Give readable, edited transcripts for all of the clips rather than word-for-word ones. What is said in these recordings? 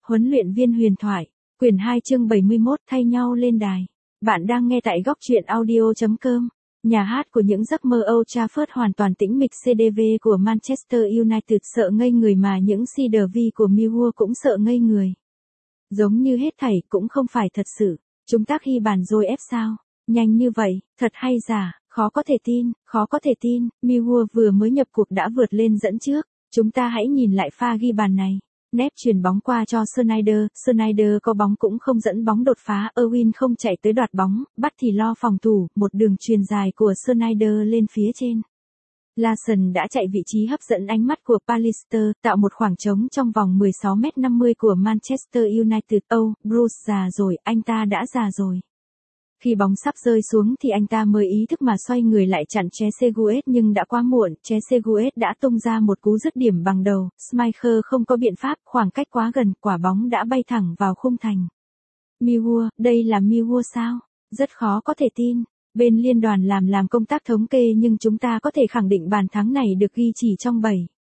Huấn luyện viên huyền thoại, quyển 2 chương 71 thay nhau lên đài. Bạn đang nghe tại góc truyện audio.com. Nhà hát của những giấc mơ Old Trafford hoàn toàn tĩnh mịch. CDV của Manchester United sợ ngây người mà những CDV của Millwall cũng sợ ngây người. Giống như hết thảy cũng không phải thật sự. Chúng ta ghi bàn rồi ép sao? Nhanh như vậy, thật hay giả, khó có thể tin, khó có thể tin. Millwall vừa mới nhập cuộc đã vượt lên dẫn trước. Chúng ta hãy nhìn lại pha ghi bàn này. Nép chuyền bóng qua cho Sneijder có bóng cũng không dẫn bóng đột phá, Owen không chạy tới đoạt bóng, bắt thì lo phòng thủ, một đường chuyền dài của Sneijder lên phía trên. Larsson đã chạy vị trí hấp dẫn ánh mắt của Pallister, tạo một khoảng trống trong vòng 16m50 của Manchester United. Bruce già rồi, anh ta đã già rồi. Khi bóng sắp rơi xuống thì anh ta mới ý thức mà xoay người lại chặn Trezeguet nhưng đã quá muộn, Trezeguet đã tung ra một cú dứt điểm bằng đầu, Schmeichel không có biện pháp, khoảng cách quá gần, quả bóng đã bay thẳng vào khung thành. Millwall, đây là Millwall sao? Rất khó có thể tin. Bên liên đoàn làm công tác thống kê nhưng chúng ta có thể khẳng định bàn thắng này được ghi chỉ trong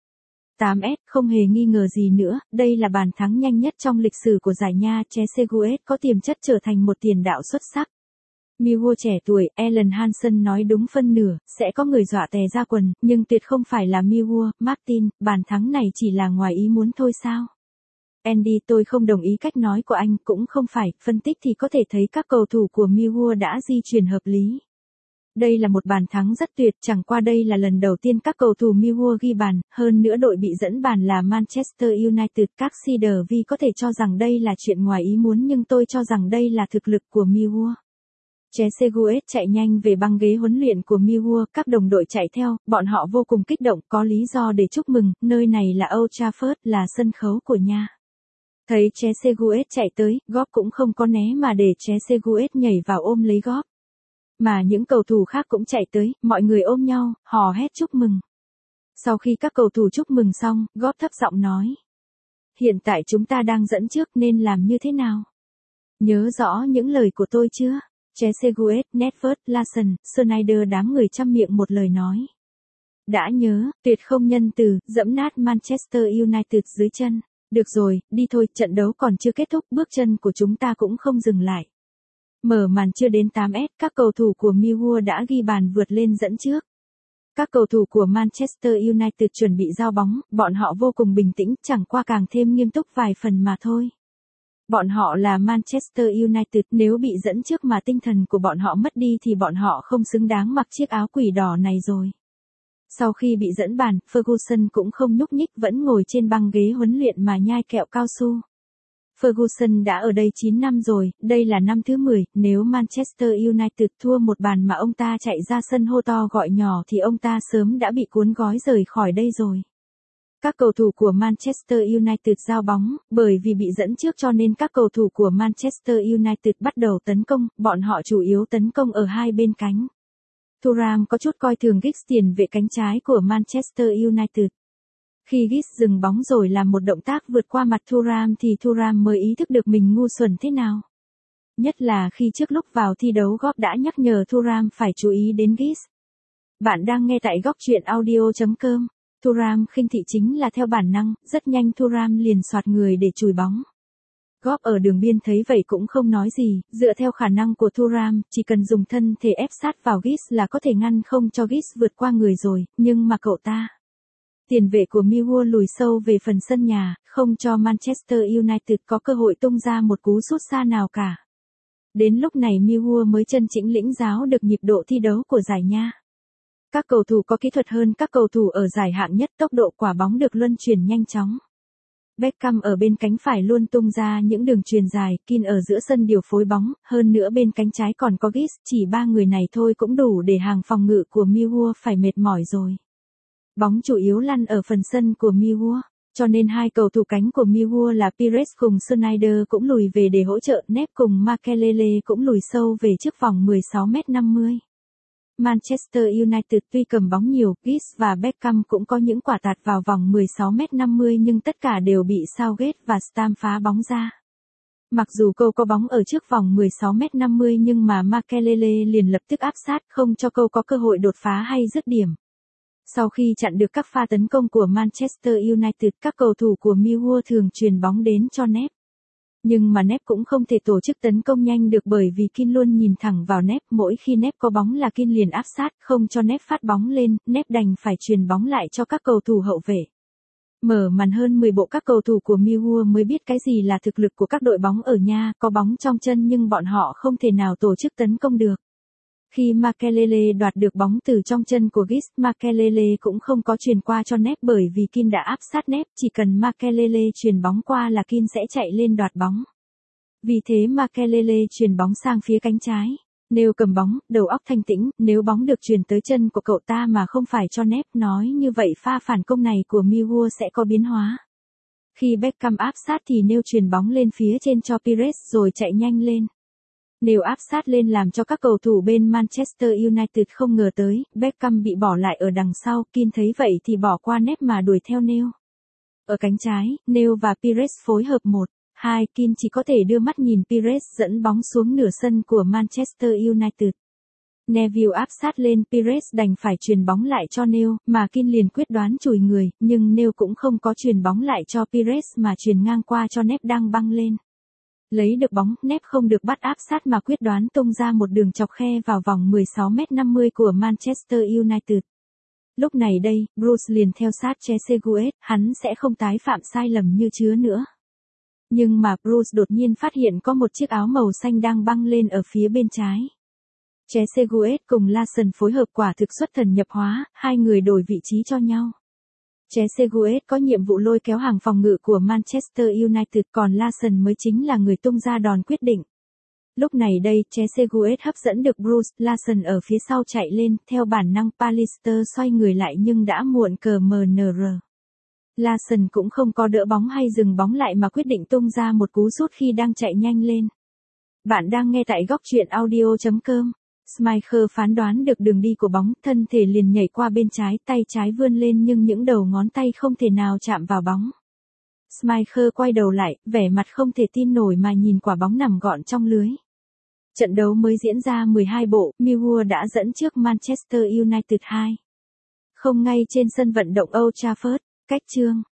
7-8 s, không hề nghi ngờ gì nữa, đây là bàn thắng nhanh nhất trong lịch sử của giải Nha. Trezeguet có tiềm chất trở thành một tiền đạo xuất sắc. Millwall trẻ tuổi, Alan Hansen nói đúng phân nửa, sẽ có người dọa tè ra quần, nhưng tuyệt không phải là Millwall. Martin, bàn thắng này chỉ là ngoài ý muốn thôi sao? Andy, tôi không đồng ý cách nói của anh, cũng không phải, phân tích thì có thể thấy các cầu thủ của Millwall đã di chuyển hợp lý. Đây là một bàn thắng rất tuyệt, chẳng qua đây là lần đầu tiên các cầu thủ Millwall ghi bàn, hơn nữa đội bị dẫn bàn là Manchester United. Các CDV có thể cho rằng đây là chuyện ngoài ý muốn nhưng tôi cho rằng đây là thực lực của Millwall. Trezeguet chạy nhanh về băng ghế huấn luyện của Millwall, các đồng đội chạy theo, bọn họ vô cùng kích động, có lý do để chúc mừng, nơi này là Old Trafford, là sân khấu của Nha. Thấy Trezeguet chạy tới, Góp cũng không có né mà để Trezeguet nhảy vào ôm lấy Góp. Mà những cầu thủ khác cũng chạy tới, mọi người ôm nhau, hò hét chúc mừng. Sau khi các cầu thủ chúc mừng xong, Góp thấp giọng nói. Hiện tại chúng ta đang dẫn trước nên làm như thế nào? Nhớ rõ những lời của tôi chưa? Trezeguet, Nedved, Larsson, Sneijder đám người trăm miệng một lời nói. Đã nhớ, tuyệt không nhân từ, dẫm nát Manchester United dưới chân. Được rồi, đi thôi, trận đấu còn chưa kết thúc, bước chân của chúng ta cũng không dừng lại. Mở màn chưa đến 8s, các cầu thủ của Millwall đã ghi bàn vượt lên dẫn trước. Các cầu thủ của Manchester United chuẩn bị giao bóng, bọn họ vô cùng bình tĩnh, chẳng qua càng thêm nghiêm túc vài phần mà thôi. Bọn họ là Manchester United, nếu bị dẫn trước mà tinh thần của bọn họ mất đi thì bọn họ không xứng đáng mặc chiếc áo quỷ đỏ này rồi. Sau khi bị dẫn bàn, Ferguson cũng không nhúc nhích, vẫn ngồi trên băng ghế huấn luyện mà nhai kẹo cao su. Ferguson đã ở đây 9 năm rồi, đây là năm thứ 10, nếu Manchester United thua một bàn mà ông ta chạy ra sân hô to gọi nhỏ thì ông ta sớm đã bị cuốn gói rời khỏi đây rồi. Các cầu thủ của Manchester United giao bóng, bởi vì bị dẫn trước cho nên các cầu thủ của Manchester United bắt đầu tấn công, bọn họ chủ yếu tấn công ở hai bên cánh. Thuram có chút coi thường Giggs, tiền vệ cánh trái của Manchester United. Khi Giggs dừng bóng rồi làm một động tác vượt qua mặt Thuram thì Thuram mới ý thức được mình ngu xuẩn thế nào. Nhất là khi trước lúc vào thi đấu Góp đã nhắc nhở Thuram phải chú ý đến Giggs. Bạn đang nghe tại góc truyện audio.com. Thuram khinh thị chính là theo bản năng, rất nhanh Thuram liền xoạt người để chùi bóng. Góp ở đường biên thấy vậy cũng không nói gì, dựa theo khả năng của Thuram, chỉ cần dùng thân thể ép sát vào Giggs là có thể ngăn không cho Giggs vượt qua người rồi, nhưng mà cậu ta. Tiền vệ của Millwall lùi sâu về phần sân nhà, không cho Manchester United có cơ hội tung ra một cú sút xa nào cả. Đến lúc này Millwall mới chân chính lĩnh giáo được nhịp độ thi đấu của giải Nha. Các cầu thủ có kỹ thuật hơn các cầu thủ ở giải hạng nhất, tốc độ quả bóng được luân chuyển nhanh chóng. Beckham ở bên cánh phải luôn tung ra những đường chuyền dài, Keane ở giữa sân điều phối bóng, hơn nữa bên cánh trái còn có Giggs, chỉ ba người này thôi cũng đủ để hàng phòng ngự của Millwall phải mệt mỏi rồi. Bóng chủ yếu lăn ở phần sân của Millwall, cho nên hai cầu thủ cánh của Millwall là Pires cùng Sneijder cũng lùi về để hỗ trợ, Nep cùng Makelele cũng lùi sâu về trước vòng 16m50. Manchester United tuy cầm bóng nhiều, Giggs và Beckham cũng có những quả tạt vào vòng 16m50 nhưng tất cả đều bị Southgate và Stam phá bóng ra. Mặc dù Cole có bóng ở trước vòng 16m50 nhưng mà Makelele liền lập tức áp sát không cho Cole có cơ hội đột phá hay dứt điểm. Sau khi chặn được các pha tấn công của Manchester United, các cầu thủ của Millwall thường chuyền bóng đến cho Nep. Nhưng mà Nep cũng không thể tổ chức tấn công nhanh được bởi vì Keane luôn nhìn thẳng vào Nep, mỗi khi Nep có bóng là Keane liền áp sát, không cho Nep phát bóng lên, Nep đành phải chuyền bóng lại cho các cầu thủ hậu vệ. Mở màn hơn 10 bộ các cầu thủ của Millwall mới biết cái gì là thực lực của các đội bóng ở nhà, có bóng trong chân nhưng bọn họ không thể nào tổ chức tấn công được. Khi Makelele đoạt được bóng từ trong chân của Giggs, Makelele cũng không có chuyền qua cho Nep bởi vì Keane đã áp sát Nep, chỉ cần Makelele chuyền bóng qua là Keane sẽ chạy lên đoạt bóng. Vì thế Makelele chuyền bóng sang phía cánh trái. Nếu cầm bóng, đầu óc thanh tĩnh, nếu bóng được chuyền tới chân của cậu ta mà không phải cho Nep, nói như vậy pha phản công này của Millwall sẽ có biến hóa. Khi Beckham áp sát thì Neil chuyền bóng lên phía trên cho Pires rồi chạy nhanh lên. Neil áp sát lên làm cho các cầu thủ bên Manchester United không ngờ tới, Beckham bị bỏ lại ở đằng sau, Keane thấy vậy thì bỏ qua Nep mà đuổi theo Neil. Ở cánh trái, Neil và Pires phối hợp 1-2, Keane chỉ có thể đưa mắt nhìn Pires dẫn bóng xuống nửa sân của Manchester United. Neville áp sát lên Pires đành phải chuyền bóng lại cho Neil, mà Keane liền quyết đoán chùi người, nhưng Neil cũng không có chuyền bóng lại cho Pires mà chuyền ngang qua cho Nep đang băng lên. Lấy được bóng, Nep không được bắt áp sát mà quyết đoán tung ra một đường chọc khe vào vòng 16m50 của Manchester United. Lúc này đây, Bruce liền theo sát Trezeguet, hắn sẽ không tái phạm sai lầm như trước nữa. Nhưng mà Bruce đột nhiên phát hiện có một chiếc áo màu xanh đang băng lên ở phía bên trái. Trezeguet cùng Larsson phối hợp quả thực xuất thần nhập hóa, hai người đổi vị trí cho nhau. Trezeguet có nhiệm vụ lôi kéo hàng phòng ngự của Manchester United, còn Larsson mới chính là người tung ra đòn quyết định. Lúc này đây, Trezeguet hấp dẫn được Bruce, Larsson ở phía sau chạy lên, theo bản năng Pallister xoay người lại nhưng đã muộn cờ MNR. Larsson cũng không có đỡ bóng hay dừng bóng lại mà quyết định tung ra một cú sút khi đang chạy nhanh lên. Bạn đang nghe tại góc truyện audio.com. Schmeichel phán đoán được đường đi của bóng, thân thể liền nhảy qua bên trái, tay trái vươn lên nhưng những đầu ngón tay không thể nào chạm vào bóng. Schmeichel quay đầu lại, vẻ mặt không thể tin nổi mà nhìn quả bóng nằm gọn trong lưới. Trận đấu mới diễn ra 12 bộ, Millwall đã dẫn trước Manchester United 2-0 ngay trên sân vận động Old Trafford. Cách chương